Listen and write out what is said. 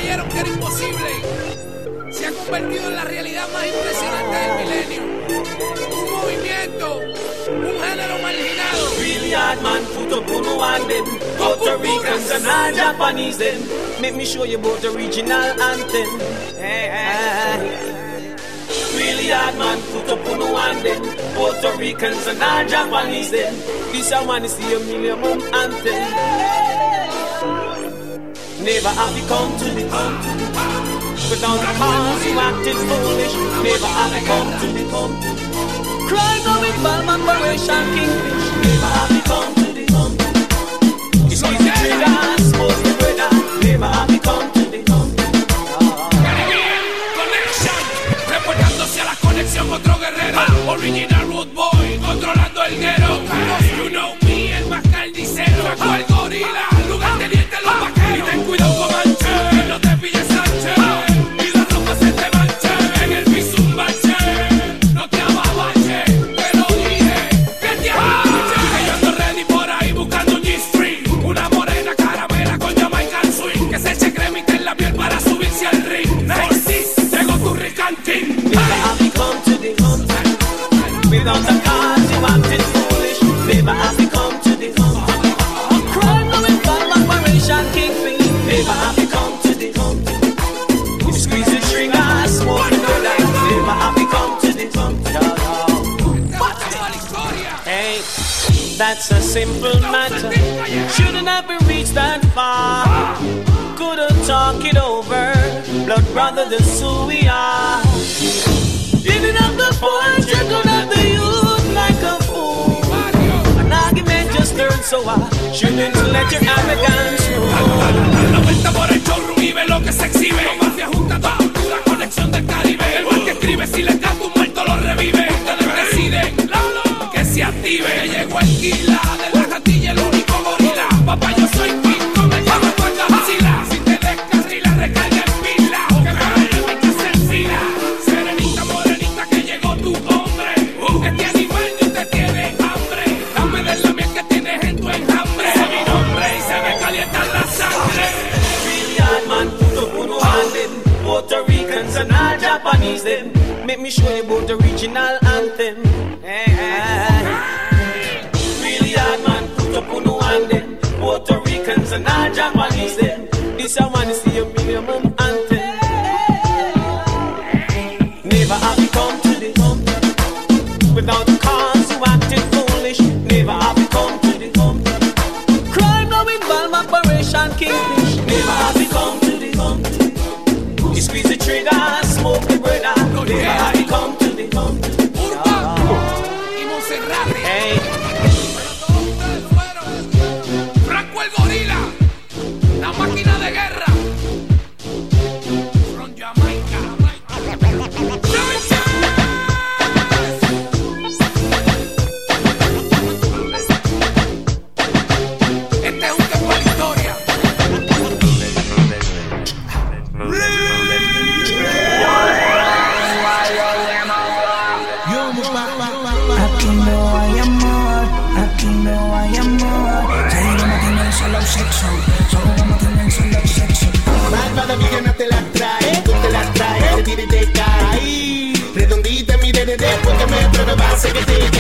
creyeron que era imposible se ha convertido en la realidad más impresionante del milenio. Un movimiento, un género marginado. Really hard man, put up on one them. Puerto Ricans and all Japanese them. Make me show you about the regional anthem. Really hard man, put up on one them. Puerto Ricans and all Japanese them. This I want to see a minimum anthem. Never have you come to the without the cause you acted foolish. Never have you come to the crime no with Balman, Operation Kingfish. Never have you come to the it's easy to trigger, smoke the weather. Never have you come to the Connection, reportándose a la conexión otro guerrero. Original Root Boy, controlando el guero. You know me, el más carnicero. Saco el gorila, lugar teniente los vaqueros. Y ten cuidado con Manche, que no te pilles Sánchez. Y la ropa se te manche, en el piso un bache. No te ababache, te lo dije, que te ababache. Que yo ando ready por ahí buscando un G-String. Una morena caramela con Jamaican Swing. Que se eche cremita en la piel para subirse al ring. Next, llegó tu ricantín. Never have you come to the without the cause you acted foolish. Never have you come to the crime no with Balman, Operation Kingfish. Never have you come to the you squeeze the trigger, smoke the weather. Never have you come to the Hey, that's a simple matter. Shouldn't have been reached that far. Couldn't talk it over. Blood brother, that's who we are. Living up the point, checking out the youth like a fool. An argument just turned so hard. Shouldn't let your arrogance rule. La vuelta por el showroom y ve lo que se exhibe. Con mafia junta toda cultura, conexión del Caribe. El mal que escribe, si le canta un muerto lo revive. Ustedes deciden que se active. Que llegó el Kila, de la Castilla el único gorila. Papá, yo soy Pinto, me llamo cuando vacila. Si te descarrila, recarga en pila. Que me hay que hacer fila. Serenita, morenita, que llegó tu hombre. Que te animal y te tiene hambre. Dame de la miel que tienes en tu enjambre. Sé mi nombre y se me calienta la sangre. Really hard man, put up on one them. Puerto Ricans and all Japanese them. Make me show you about the regional anthem. Really hard man, put up on one them. Puerto Ricans and all Japanese them. This I want to see a minimum anthem. Never have you come to the without the cause you acted foolish. Never have you come to the crime no in Balman, Operation Kingfish. Never have you come to the you squeeze the trigger, smoke the brother. Never have you come to the Urban y Monserrate. Hey. Franco el gorila, la máquina de guerra. From Jamaica. Este es un tiempo de la historia. Aquí no hay amor, aquí no hay amor. Solo vamos a tener solo sexo, solo vamos a tener solo sexo. Malvada villana te la trae, tú te la traes, te tira y te cae. Redondita mi DDD, porque me prueba base que te